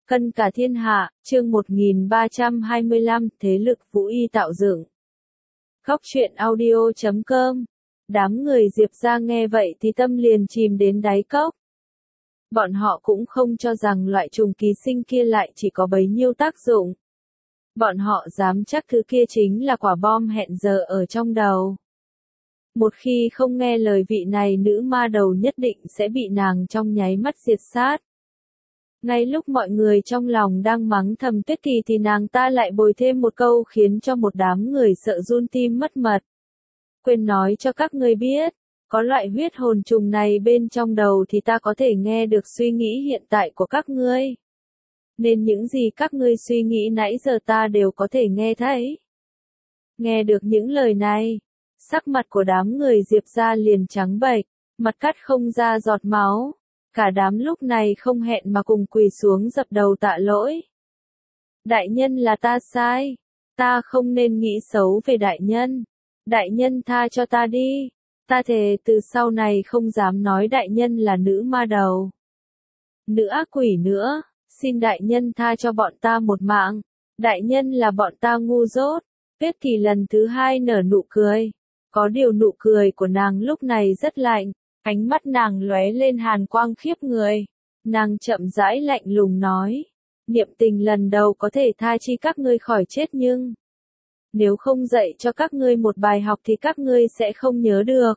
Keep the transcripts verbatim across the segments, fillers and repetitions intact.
Cân cả thiên hạ, chương một nghìn ba trăm hai mươi lăm, thế lực Vũ Y tạo dựng. Góc truyện audio chấm com. Đám người Diệp gia nghe vậy thì tâm liền chìm đến đáy cốc. Bọn họ cũng không cho rằng loại trùng ký sinh kia lại chỉ có bấy nhiêu tác dụng. Bọn họ dám chắc thứ kia chính là quả bom hẹn giờ ở trong đầu. Một khi không nghe lời vị này nữ ma đầu nhất định sẽ bị nàng trong nháy mắt diệt sát. Ngay lúc mọi người trong lòng đang mắng thầm Tuyết Kỳ thì nàng ta lại bồi thêm một câu khiến cho một đám người sợ run tim mất mật. Quên nói cho các ngươi biết, có loại huyết hồn trùng này bên trong đầu thì ta có thể nghe được suy nghĩ hiện tại của các ngươi. Nên những gì các ngươi suy nghĩ nãy giờ ta đều có thể nghe thấy. Nghe được những lời này, sắc mặt của đám người Diệp gia liền trắng bệch, mặt cắt không ra giọt máu. Cả đám lúc này không hẹn mà cùng quỳ xuống dập đầu tạ lỗi. Đại nhân là ta sai, ta không nên nghĩ xấu về đại nhân. Đại nhân tha cho ta đi, ta thề từ sau này không dám nói đại nhân là nữ ma đầu. Nữ ác quỷ nữa, xin đại nhân tha cho bọn ta một mạng. Đại nhân là bọn ta ngu dốt. Tuyết Kỳ lần thứ hai nở nụ cười. Có điều nụ cười của nàng lúc này rất lạnh. Ánh mắt nàng lóe lên hàn quang khiếp người. Nàng chậm rãi lạnh lùng nói. Niệm tình lần đầu có thể tha chi các ngươi khỏi chết nhưng. Nếu không dạy cho các ngươi một bài học thì các ngươi sẽ không nhớ được.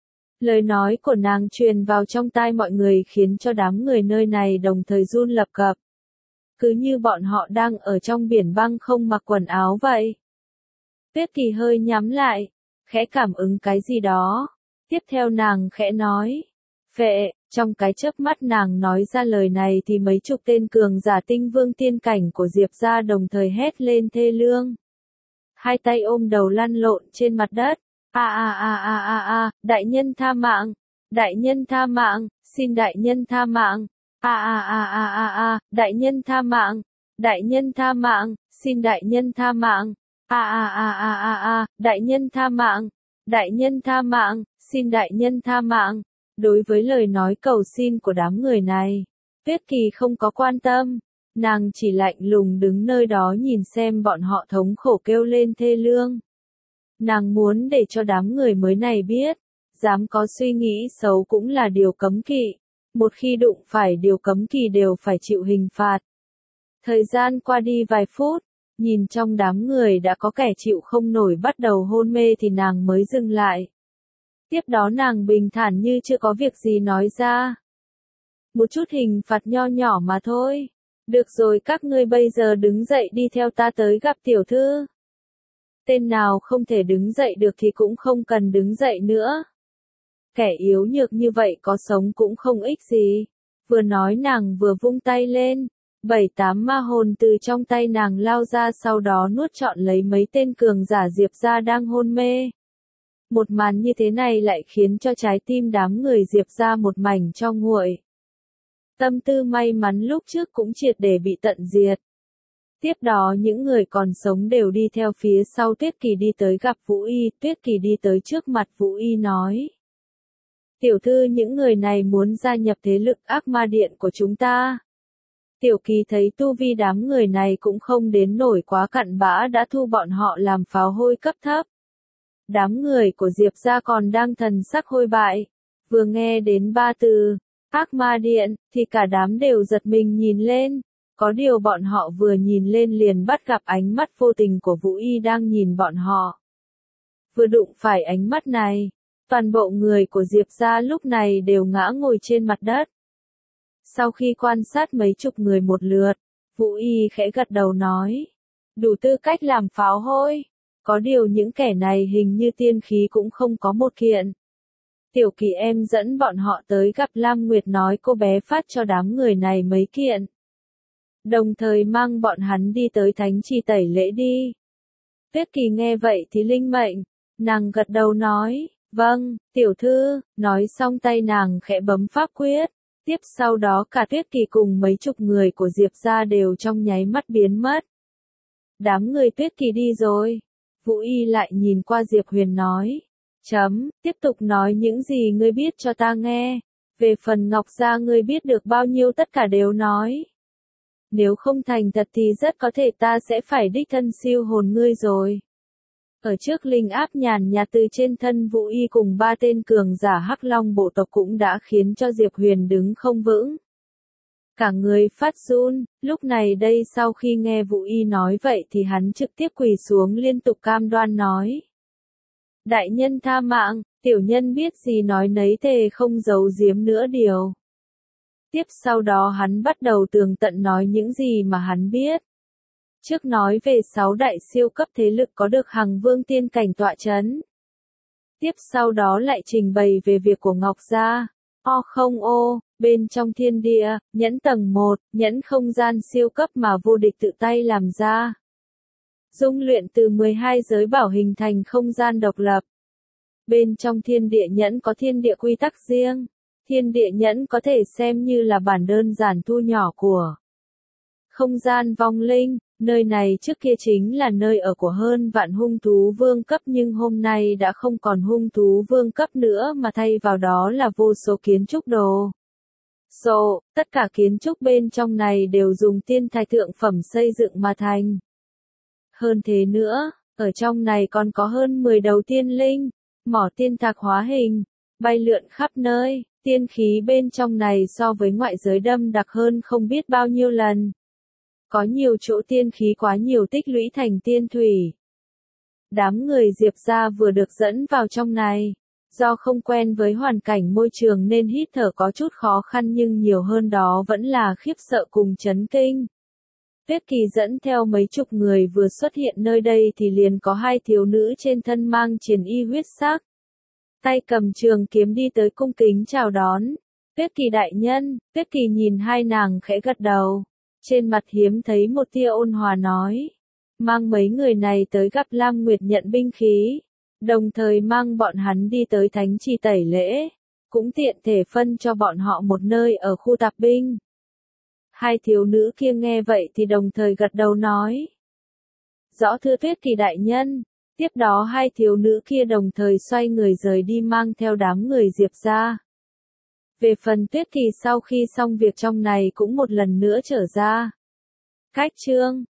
Lời nói của nàng truyền vào trong tai mọi người khiến cho đám người nơi này đồng thời run lập cập. Cứ như bọn họ đang ở trong biển băng không mặc quần áo vậy. Tuyết Kỳ hơi nhắm lại, khẽ cảm ứng cái gì đó. Tiếp theo nàng khẽ nói, phệ, trong cái chớp mắt nàng nói ra lời này thì mấy chục tên cường giả tinh vương tiên cảnh của Diệp gia đồng thời hét lên thê lương. Hai tay ôm đầu lăn lộn trên mặt đất, a a a a a a, đại nhân tha mạng, đại nhân tha mạng, xin đại nhân tha mạng, a a a a a a, đại nhân tha mạng, đại nhân tha mạng, xin đại nhân tha mạng, a a a a a a, đại nhân tha mạng, đại nhân tha mạng. Xin đại nhân tha mạng. Đối với lời nói cầu xin của đám người này, Tuyết Kỳ không có quan tâm, nàng chỉ lạnh lùng đứng nơi đó nhìn xem bọn họ thống khổ kêu lên thê lương. Nàng muốn để cho đám người mới này biết, dám có suy nghĩ xấu cũng là điều cấm kỵ, một khi đụng phải điều cấm kỵ đều phải chịu hình phạt. Thời gian qua đi vài phút, nhìn trong đám người đã có kẻ chịu không nổi bắt đầu hôn mê thì nàng mới dừng lại. Tiếp đó nàng bình thản như chưa có việc gì nói ra. Một chút hình phạt nho nhỏ mà thôi. Được rồi, các ngươi bây giờ đứng dậy đi theo ta tới gặp tiểu thư. Tên nào không thể đứng dậy được thì cũng không cần đứng dậy nữa. Kẻ yếu nhược như vậy có sống cũng không ích gì. Vừa nói nàng vừa vung tay lên. Bảy tám ma hồn từ trong tay nàng lao ra, sau đó nuốt trọn lấy mấy tên cường giả Diệp gia đang hôn mê. Một màn như thế này lại khiến cho trái tim đám người Diệp gia một mảnh cho nguội. Tâm tư may mắn lúc trước cũng triệt để bị tận diệt. Tiếp đó những người còn sống đều đi theo phía sau Tuyết Kỳ đi tới gặp Vũ Y. Tuyết Kỳ đi tới trước mặt Vũ Y nói. Tiểu thư, những người này muốn gia nhập thế lực ác ma điện của chúng ta. Tiểu Kỳ thấy tu vi đám người này cũng không đến nổi quá cặn bã đã thu bọn họ làm pháo hôi cấp thấp. Đám người của Diệp gia còn đang thần sắc hôi bại, vừa nghe đến ba từ, ác ma điện, thì cả đám đều giật mình nhìn lên, có điều bọn họ vừa nhìn lên liền bắt gặp ánh mắt vô tình của Vũ Y đang nhìn bọn họ. Vừa đụng phải ánh mắt này, toàn bộ người của Diệp gia lúc này đều ngã ngồi trên mặt đất. Sau khi quan sát mấy chục người một lượt, Vũ Y khẽ gật đầu nói, đủ tư cách làm pháo hôi. Có điều những kẻ này hình như tiên khí cũng không có một kiện. Tiểu Kỳ em dẫn bọn họ tới gặp Lam Nguyệt, nói cô bé phát cho đám người này mấy kiện. Đồng thời mang bọn hắn đi tới thánh trì tẩy lễ đi. Tuyết Kỳ nghe vậy thì linh mệnh, nàng gật đầu nói, vâng, tiểu thư, nói xong tay nàng khẽ bấm pháp quyết. Tiếp sau đó cả Tuyết Kỳ cùng mấy chục người của Diệp gia đều trong nháy mắt biến mất. Đám người Tuyết Kỳ đi rồi. Vũ Y lại nhìn qua Diệp Huyền nói. Chấm, tiếp tục nói những gì ngươi biết cho ta nghe. Về phần Ngọc gia ngươi biết được bao nhiêu tất cả đều nói. Nếu không thành thật thì rất có thể ta sẽ phải đích thân siêu hồn ngươi rồi. Ở trước linh áp nhàn nhạt từ trên thân Vũ Y cùng ba tên cường giả Hắc Long bộ tộc cũng đã khiến cho Diệp Huyền đứng không vững. Cả người phát run, lúc này đây sau khi nghe Vũ Y nói vậy thì hắn trực tiếp quỳ xuống liên tục cam đoan nói. Đại nhân tha mạng, tiểu nhân biết gì nói nấy thề không giấu giếm nữa điều. Tiếp sau đó hắn bắt đầu tường tận nói những gì mà hắn biết. Trước nói về sáu đại siêu cấp thế lực có được Hằng Vương tiên cảnh tọa chấn. Tiếp sau đó lại trình bày về việc của Ngọc Gia. O không ô, bên trong thiên địa, nhẫn tầng một, nhẫn không gian siêu cấp mà vô địch tự tay làm ra. Dung luyện từ mười hai giới bảo hình thành không gian độc lập. Bên trong thiên địa nhẫn có thiên địa quy tắc riêng. Thiên địa nhẫn có thể xem như là bản đơn giản thu nhỏ của không gian vong linh. Nơi này trước kia chính là nơi ở của hơn vạn hung thú vương cấp nhưng hôm nay đã không còn hung thú vương cấp nữa mà thay vào đó là vô số kiến trúc đồ. Sộ, tất cả kiến trúc bên trong này đều dùng tiên thạch thượng phẩm xây dựng mà thành. Hơn thế nữa, ở trong này còn có hơn mười đầu tiên linh, mỏ tiên thạch hóa hình, bay lượn khắp nơi, tiên khí bên trong này so với ngoại giới đâm đặc hơn không biết bao nhiêu lần. Có nhiều chỗ tiên khí quá nhiều tích lũy thành tiên thủy. Đám người Diệp gia vừa được dẫn vào trong này. Do không quen với hoàn cảnh môi trường nên hít thở có chút khó khăn nhưng nhiều hơn đó vẫn là khiếp sợ cùng chấn kinh. Tuyết Kỳ dẫn theo mấy chục người vừa xuất hiện nơi đây thì liền có hai thiếu nữ trên thân mang chiến y huyết sắc. Tay cầm trường kiếm đi tới cung kính chào đón. Tuyết Kỳ đại nhân, Tuyết Kỳ nhìn hai nàng khẽ gật đầu. Trên mặt hiếm thấy một tia ôn hòa nói. Mang mấy người này tới gặp Lam Nguyệt nhận binh khí. Đồng thời mang bọn hắn đi tới thánh trì tẩy lễ. Cũng tiện thể phân cho bọn họ một nơi ở khu tạp binh. Hai thiếu nữ kia nghe vậy thì đồng thời gật đầu nói. Rõ thưa Tuyết Kỳ đại nhân. Tiếp đó hai thiếu nữ kia đồng thời xoay người rời đi mang theo đám người Diệp gia. Về phần Tuyết Kỳ sau khi xong việc trong này cũng một lần nữa trở ra. Cách chương